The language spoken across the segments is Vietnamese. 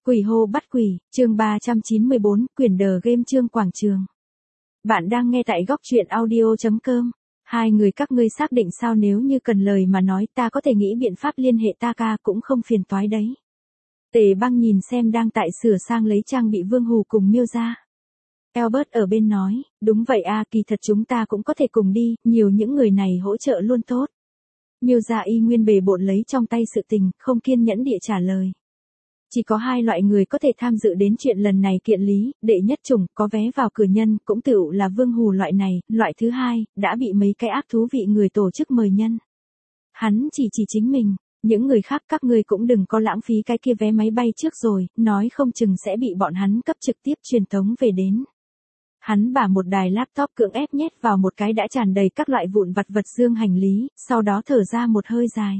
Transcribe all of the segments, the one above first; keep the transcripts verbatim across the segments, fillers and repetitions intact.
Quỷ hô bắt quỷ, chương ba trăm chín mươi bốn, quyển đờ game chương quảng trường. Bạn đang nghe tại góc truyện audio chấm com. Hai người các ngươi xác định sao, nếu như cần lời mà nói ta có thể nghĩ biện pháp liên hệ ta ca cũng không phiền toái đấy. Tề Băng nhìn xem đang tại sửa sang lấy trang bị Vương Hù cùng Miêu ra. Albert ở bên nói, đúng vậy a, kỳ thật chúng ta cũng có thể cùng đi, nhiều những người này hỗ trợ luôn tốt. Miêu ra y nguyên bề bộn lấy trong tay sự tình, không kiên nhẫn địa trả lời. Chỉ có hai loại người có thể tham dự đến chuyện lần này kiện lý, đệ nhất chủng, có vé vào cửa nhân, cũng tựu là Vương Hù loại này, loại thứ hai, đã bị mấy cái ác thú vị người tổ chức mời nhân. Hắn chỉ chỉ chính mình, những người khác các ngươi cũng đừng có lãng phí cái kia vé máy bay trước rồi, nói không chừng sẽ bị bọn hắn cấp trực tiếp truyền tống về đến. Hắn bả một đài laptop cưỡng ép nhét vào một cái đã tràn đầy các loại vụn vặt vật dương hành lý, sau đó thở ra một hơi dài.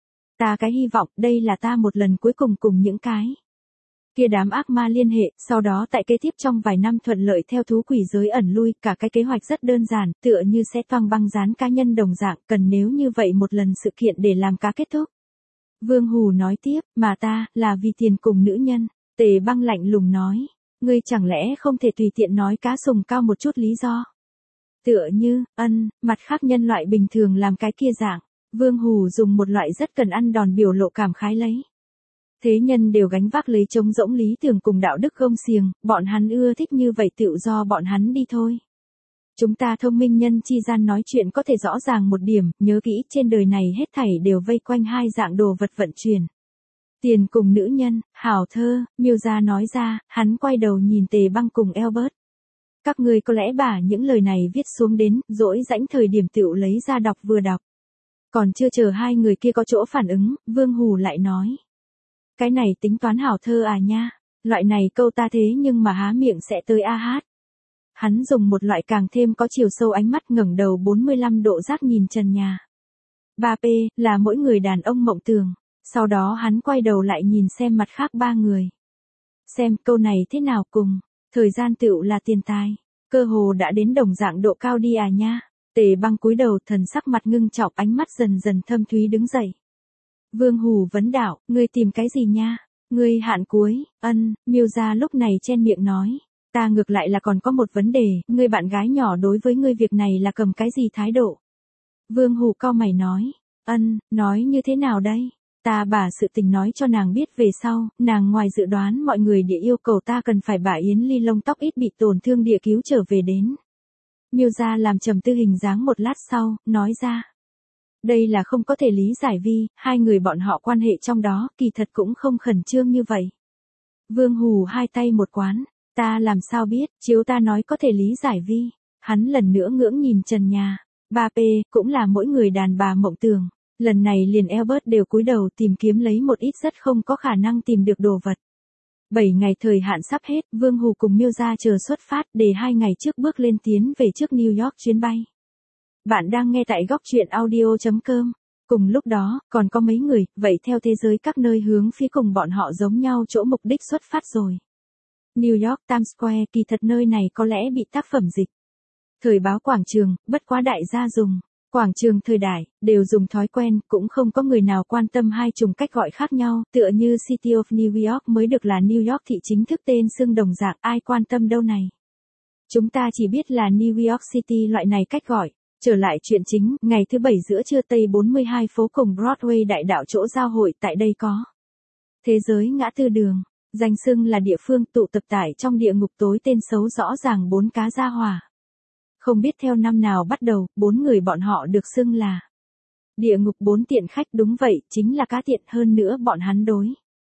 Ta cái hy vọng đây là ta một lần cuối cùng cùng những cái kia đám ác ma liên hệ, sau đó tại kế tiếp trong vài năm thuận lợi theo thú quỷ giới ẩn lui, cả cái kế hoạch rất đơn giản, tựa như sẽ toang băng dán cá nhân đồng dạng, cần nếu như vậy một lần sự kiện để làm cá kết thúc. Vương Hù nói tiếp, mà ta, là vì tiền cùng nữ nhân. Tề Băng lạnh lùng nói, ngươi chẳng lẽ không thể tùy tiện nói cá sùng cao một chút lý do. Tựa như, ân, mặt khác nhân loại bình thường làm cái kia dạng. Vương Hù dùng một loại rất cần ăn đòn biểu lộ cảm khái lấy. Thế nhân đều gánh vác lấy trống rỗng lý tưởng cùng đạo đức gông xiềng, bọn hắn ưa thích như vậy tự do bọn hắn đi thôi. Chúng ta thông minh nhân chi gian nói chuyện có thể rõ ràng một điểm, nhớ kỹ trên đời này hết thảy đều vây quanh hai dạng đồ vật vận chuyển. Tiền cùng nữ nhân, hảo thơ, Miêu gia nói ra, hắn quay đầu nhìn Tề Băng cùng Albert. Các ngươi có lẽ bả những lời này viết xuống đến, dỗi rãnh thời điểm tựu lấy ra đọc vừa đọc. Còn chưa chờ hai người kia có chỗ phản ứng, Vương Hù lại nói. Cái này tính toán hảo thơ à nha, loại này câu ta thế nhưng mà há miệng sẽ tới a hát. Hắn dùng một loại càng thêm có chiều sâu ánh mắt ngẩng đầu bốn mươi lăm độ giác nhìn trần nhà. ba P, là mỗi người đàn ông mộng tưởng. Sau đó hắn quay đầu lại nhìn xem mặt khác ba người. Xem câu này thế nào cùng, thời gian tựu là tiền tài, cơ hồ đã đến đồng dạng độ cao đi à nha. Tề Băng cúi đầu, thần sắc mặt ngưng trọng, ánh mắt dần dần thâm thúy đứng dậy. Vương Hù vấn đạo, ngươi tìm cái gì nha? Ngươi hạn cuối, ân, Miêu gia lúc này chen miệng nói. Ta ngược lại là còn có một vấn đề, ngươi bạn gái nhỏ đối với ngươi việc này là cầm cái gì thái độ? Vương Hù cau mày nói, ân, nói như thế nào đây? Ta bả sự tình nói cho nàng biết về sau, nàng ngoài dự đoán mọi người địa yêu cầu ta cần phải bả Yến Ly lông tóc ít bị tổn thương địa cứu trở về đến. Miêu gia làm trầm tư hình dáng một lát sau, nói ra. Đây là không có thể lý giải vì, hai người bọn họ quan hệ trong đó, kỳ thật cũng không khẩn trương như vậy. Vương Hù hai tay một quán, ta làm sao biết, chiếu ta nói có thể lý giải vì. Hắn lần nữa ngưỡng nhìn trần nhà, ba P, cũng là mỗi người đàn bà mộng tưởng. Lần này liền Albert đều cúi đầu tìm kiếm lấy một ít rất không có khả năng tìm được đồ vật. Bảy ngày thời hạn sắp hết, Vương Hù cùng Miêu gia chờ xuất phát để hai ngày trước bước lên tiến về trước New York chuyến bay. Bạn đang nghe tại góc truyện audio chấm com. Cùng lúc đó, còn có mấy người, vậy theo thế giới các nơi hướng phía cùng bọn họ giống nhau chỗ mục đích xuất phát rồi. New York Times Square, kỳ thật nơi này có lẽ bị tác phẩm dịch. Thời báo quảng trường, bất quá đại gia dùng. Quảng trường thời đại, đều dùng thói quen, cũng không có người nào quan tâm hai chủng cách gọi khác nhau, tựa như City of New York mới được là New York thị chính thức tên xưng đồng dạng, ai quan tâm đâu này. Chúng ta chỉ biết là New York City loại này cách gọi. Trở lại chuyện chính, ngày thứ bảy giữa trưa Tây bốn mươi hai phố cùng Broadway đại đạo chỗ giao hội tại đây có. Thế giới ngã tư đường, danh xưng là địa phương tụ tập tải trong địa ngục tối tên xấu rõ ràng bốn cá gia hỏa. Không biết theo năm nào bắt đầu, bốn người bọn họ được xưng là địa ngục bốn tiện khách, đúng vậy, chính là cá tiện, hơn nữa bọn hắn đối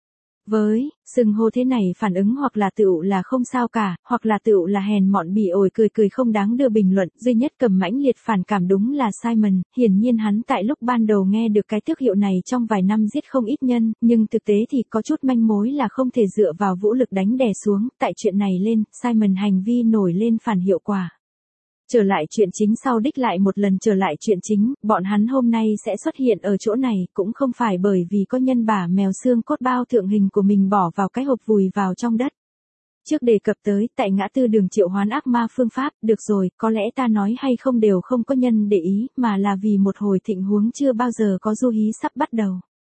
với xưng hô thế này phản ứng hoặc là tựu là không sao cả, hoặc là tựu là hèn mọn bỉ ổi cười cười không đáng đưa bình luận, duy nhất cầm mãnh liệt phản cảm đúng là Simon, hiển nhiên hắn tại lúc ban đầu nghe được cái tước hiệu này trong vài năm giết không ít nhân, nhưng thực tế thì có chút manh mối là không thể dựa vào vũ lực đánh đè xuống, tại chuyện này lên, Simon hành vi nổi lên phản hiệu quả. Trở lại chuyện chính sau đích lại một lần trở lại chuyện chính, bọn hắn hôm nay sẽ xuất hiện ở chỗ này, cũng không phải bởi vì có nhân bả mèo xương cốt bao thượng hình của mình bỏ vào cái hộp vùi vào trong đất. Trước đề cập tới, tại ngã tư đường triệu hoán ác ma phương pháp, được rồi, có lẽ ta nói hay không đều không có nhân để ý, mà là vì một hồi thịnh huống chưa bao giờ có du hí sắp bắt đầu.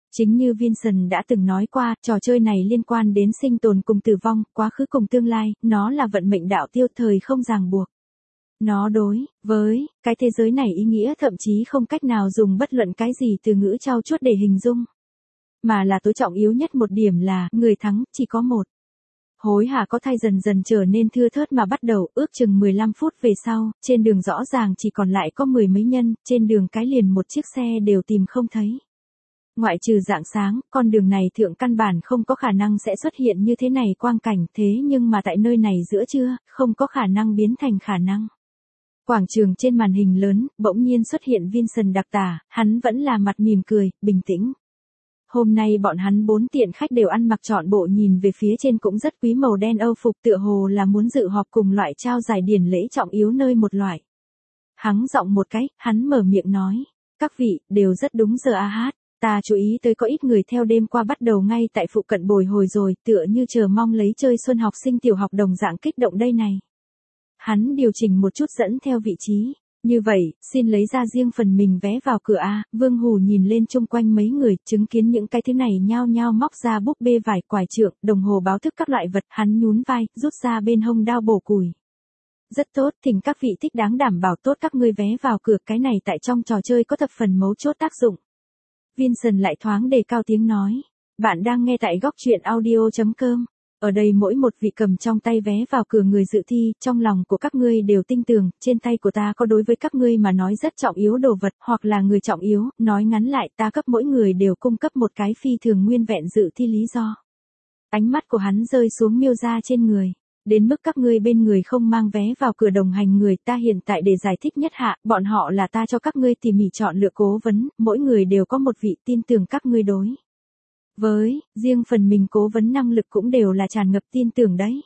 Chính như Vincent đã từng nói qua, trò chơi này liên quan đến sinh tồn cùng tử vong, quá khứ cùng tương lai, nó là vận mệnh đạo tiêu thời không ràng buộc. Nó đối với cái thế giới này ý nghĩa thậm chí không cách nào dùng bất luận cái gì từ ngữ trau chuốt để hình dung. Mà là tối trọng yếu nhất một điểm là, người thắng chỉ có một. Hối hả có thay dần dần trở nên thưa thớt mà bắt đầu, ước chừng mười lăm phút về sau, trên đường rõ ràng chỉ còn lại có mười mấy nhân, trên đường cái liền một chiếc xe đều tìm không thấy. Ngoại trừ rạng sáng, con đường này thượng căn bản không có khả năng sẽ xuất hiện như thế này quang cảnh, thế nhưng mà tại nơi này giữa trưa, không có khả năng biến thành khả năng. Quảng trường trên màn hình lớn, bỗng nhiên xuất hiện Vincent đặc tả, hắn vẫn là mặt mỉm cười, bình tĩnh. Hôm nay bọn hắn bốn tiện khách đều ăn mặc trọn bộ, nhìn về phía trên cũng rất quý màu đen Âu phục, tựa hồ là muốn dự họp cùng loại trao giải điển lễ trọng yếu nơi một loại. Hắng giọng một cái, hắn mở miệng nói, các vị, đều rất đúng giờ a hát. Ta chú ý tới có ít người theo đêm qua bắt đầu ngay tại phụ cận bồi hồi rồi, tựa như chờ mong lấy chơi xuân học sinh tiểu học đồng dạng kích động đây này. Hắn điều chỉnh một chút dẫn theo vị trí. Như vậy, xin lấy ra riêng phần mình vé vào cửa A. Vương Hù nhìn lên chung quanh mấy người, chứng kiến những cái thứ này nhao nhao móc ra búp bê vải, quải trượng, đồng hồ báo thức các loại vật, hắn nhún vai, rút ra bên hông đao bổ củi. Rất tốt, thỉnh các vị thích đáng đảm bảo tốt các ngươi vé vào cửa, cái này tại trong trò chơi có thập phần mấu chốt tác dụng. Vincent lại thoáng đề cao tiếng nói. Bạn đang nghe tại góc truyện audio chấm com. Ở đây mỗi một vị cầm trong tay vé vào cửa người dự thi, trong lòng của các ngươi đều tin tưởng, trên tay của ta có đối với các ngươi mà nói rất trọng yếu đồ vật, hoặc là người trọng yếu, nói ngắn lại ta cấp mỗi người đều cung cấp một cái phi thường nguyên vẹn dự thi lý do. Ánh mắt của hắn rơi xuống Miêu Gia trên người. Đến mức các ngươi bên người không mang vé vào cửa đồng hành người, ta hiện tại để giải thích nhất hạ, bọn họ là ta cho các ngươi tỉ mỉ chọn lựa cố vấn, mỗi người đều có một vị tin tưởng các ngươi đối với, riêng phần mình cố vấn năng lực cũng đều là tràn ngập tin tưởng đấy.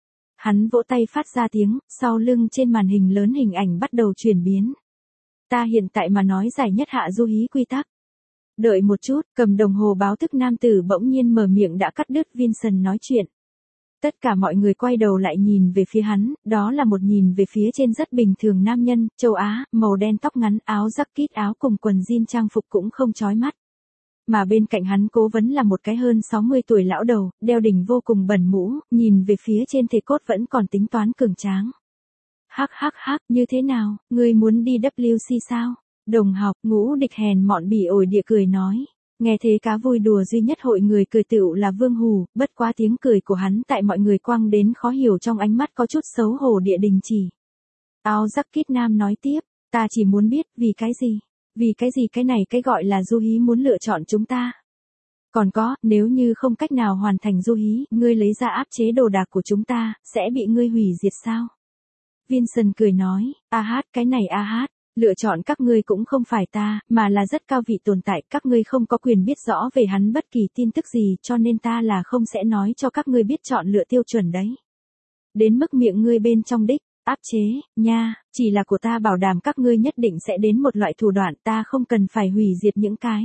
Hắn vỗ tay phát ra tiếng, sau lưng trên màn hình lớn hình ảnh bắt đầu chuyển biến. Ta hiện tại mà nói giải nhất hạ du hí quy tắc. Đợi một chút, cầm đồng hồ báo thức nam tử bỗng nhiên mở miệng đã cắt đứt Vincent nói chuyện. Tất cả mọi người quay đầu lại nhìn về phía hắn, đó là một nhìn về phía trên rất bình thường nam nhân, châu Á, màu đen tóc ngắn, áo jacket áo cùng quần jean trang phục cũng không chói mắt. Mà bên cạnh hắn cố vấn là một cái hơn sáu mươi tuổi lão đầu, đeo đỉnh vô cùng bẩn mũ, nhìn về phía trên thể cốt vẫn còn tính toán cường tráng. Hắc hắc hắc, như thế nào, ngươi muốn đi W C sao? Đồng học, ngũ địch hèn mọn bỉ ổi địa cười nói. Nghe thế cá vui đùa duy nhất hội người cười tựu là Vương Hù, bất quá tiếng cười của hắn tại mọi người quăng đến khó hiểu trong ánh mắt có chút xấu hổ địa đình chỉ. Áo jacket nam nói tiếp, ta chỉ muốn biết, vì cái gì? Vì cái gì cái này cái gọi là du hí muốn lựa chọn chúng ta? Còn có, nếu như không cách nào hoàn thành du hí, ngươi lấy ra áp chế đồ đạc của chúng ta, sẽ bị ngươi hủy diệt sao? Vincent cười nói, a hát cái này a hát. Lựa chọn các ngươi cũng không phải ta, mà là rất cao vị tồn tại, các ngươi không có quyền biết rõ về hắn bất kỳ tin tức gì, cho nên ta là không sẽ nói cho các ngươi biết chọn lựa tiêu chuẩn đấy. Đến mức miệng ngươi bên trong đích, áp chế, nha, chỉ là của ta bảo đảm các ngươi nhất định sẽ đến một loại thủ đoạn, ta không cần phải hủy diệt những cái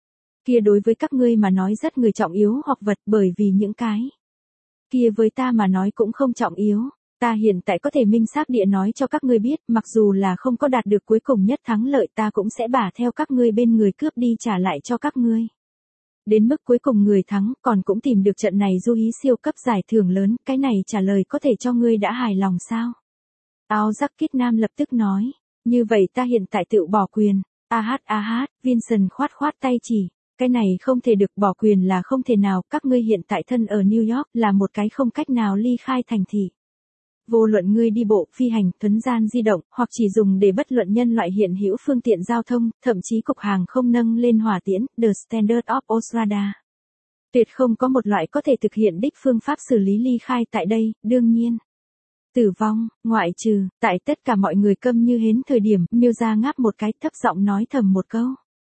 kia đối với các ngươi mà nói rất người trọng yếu hoặc vật, bởi vì những cái kia với ta mà nói cũng không trọng yếu. Ta hiện tại có thể minh xác địa nói cho các ngươi biết, mặc dù là không có đạt được cuối cùng nhất thắng lợi, ta cũng sẽ bả theo các ngươi bên người cướp đi trả lại cho các ngươi. Đến mức cuối cùng người thắng, còn cũng tìm được trận này du hí siêu cấp giải thưởng lớn, cái này trả lời có thể cho ngươi đã hài lòng sao? Áo jacket nam lập tức nói, như vậy ta hiện tại tự bỏ quyền. A hát a hát, Vincent khoát khoát tay chỉ. Cái này không thể được, bỏ quyền là không thể nào, các ngươi hiện tại thân ở New York là một cái không cách nào ly khai thành thị. Vô luận ngươi đi bộ, phi hành, thuấn gian di động, hoặc chỉ dùng để bất luận nhân loại hiện hữu phương tiện giao thông, thậm chí cục hàng không nâng lên hỏa tiễn, The Standard of Australia. Tuyệt không có một loại có thể thực hiện đích phương pháp xử lý ly khai tại đây, đương nhiên. Tử vong, ngoại trừ, tại tất cả mọi người câm như hến thời điểm, Miêu Gia ngáp một cái, thấp giọng nói thầm một câu.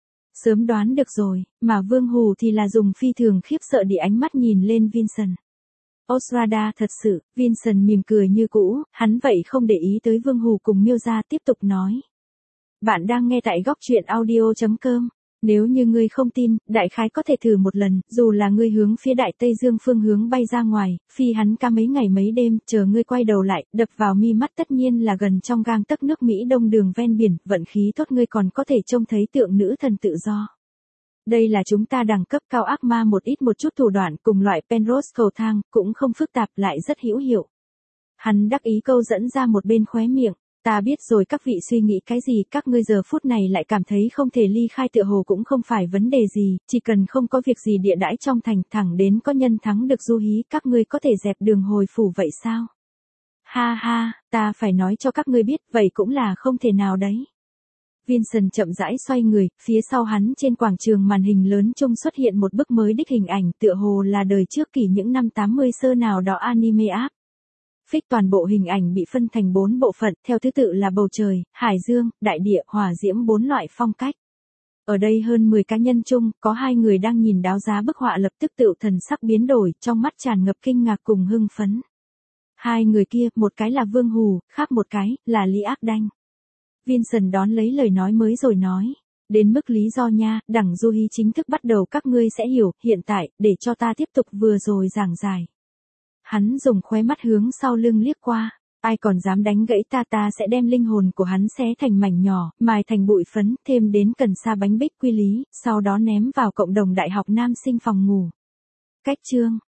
Sớm đoán được rồi, mà Vương Hù thì là dùng phi thường khiếp sợ địa ánh mắt nhìn lên Vincent. Australia thật sự, Vincent mỉm cười như cũ, hắn vậy không để ý tới Vương Hù cùng Miêu Gia tiếp tục nói. Bạn đang nghe tại góc truyện audio chấm com. Nếu như ngươi không tin, đại khái có thể thử một lần, dù là ngươi hướng phía đại Tây Dương phương hướng bay ra ngoài, phi hắn ca mấy ngày mấy đêm, chờ ngươi quay đầu lại, đập vào mi mắt tất nhiên là gần trong gang tấc nước Mỹ đông đường ven biển, vận khí tốt ngươi còn có thể trông thấy tượng nữ thần tự do. Đây là chúng ta đẳng cấp cao ác ma một ít một chút thủ đoạn cùng loại Penrose cầu thang, cũng không phức tạp lại rất hữu hiệu. Hắn đắc ý câu dẫn ra một bên khóe miệng. Ta biết rồi các vị suy nghĩ cái gì, các ngươi giờ phút này lại cảm thấy không thể ly khai tựa hồ cũng không phải vấn đề gì, chỉ cần không có việc gì địa đãi trong thành thẳng đến có nhân thắng được du hí các ngươi có thể dẹp đường hồi phủ vậy sao? Ha ha, ta phải nói cho các ngươi biết vậy cũng là không thể nào đấy. Vincent chậm rãi xoay người, phía sau hắn trên quảng trường màn hình lớn trông xuất hiện một bức mới đích hình ảnh tựa hồ là đời trước kỷ những năm tám mươi sơ nào đó anime app. Phích toàn bộ hình ảnh bị phân thành bốn bộ phận, theo thứ tự là bầu trời, hải dương, đại địa, hỏa diễm bốn loại phong cách. Ở đây hơn mười cá nhân chung, có hai người đang nhìn đáo giá bức họa lập tức tự thần sắc biến đổi, trong mắt tràn ngập kinh ngạc cùng hưng phấn. Hai người kia, một cái là Vương Hù, khác một cái, là Lý Ác Đanh. Vincent đón lấy lời nói mới rồi nói. Đến mức lý do nha, đẳng du hí chính thức bắt đầu các ngươi sẽ hiểu, hiện tại, để cho ta tiếp tục vừa rồi giảng giải. Hắn dùng khóe mắt hướng sau lưng liếc qua, ai còn dám đánh gãy ta ta sẽ đem linh hồn của hắn xé thành mảnh nhỏ, mài thành bụi phấn, thêm đến cần sa bánh bích quy lý, sau đó ném vào cộng đồng đại học nam sinh phòng ngủ. Cách chương